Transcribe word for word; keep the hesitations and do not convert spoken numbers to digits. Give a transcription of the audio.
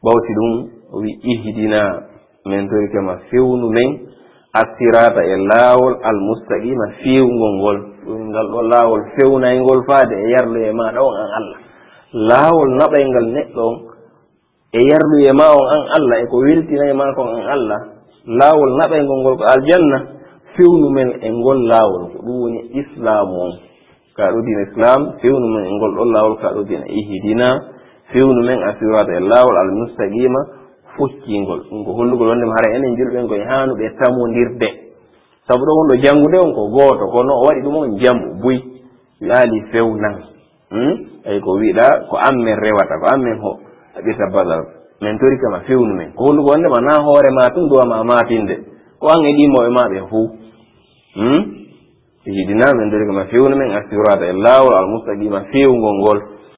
bawti ɗum o wi ihdina min tori kema fewnu men assirata e laawol almustaqima fewngol ngol ɗum ngal ɗo laawol fewnaygol faade e yarluye maɗa on an Allah laawol naɓaygal neɗɗo on e yarluye ma on an Allah e ko weltinayi ma kon an Allah laawol naɓaygol ngol ko aljanna fewnu men e ngol laawol ko ɗum woni islamu on ka ɗo dina islam fewnu men e ngol ɗon laawol ka ɗo dina ihdina fewnu men assirata e laawol almustaqima fokkingol ɗum ko hollugol wondema hara enen julɓen koye hanuɓe tamodirde sabu ɗo wonɗo janngude on ko gooto kono o waɗi ɗum on jambu buy yaali fewnan ay ko wiɗa ko amen rewata ko amen ho ɗaɓirta badal min tori kama fewnu men ko hollugo wondema na hoore ma tun duwama matinde ko an e ɗimoɓe maɓe fuu hidina min tori kama fewnu men assirata e laawol almustaqima fewngol ngol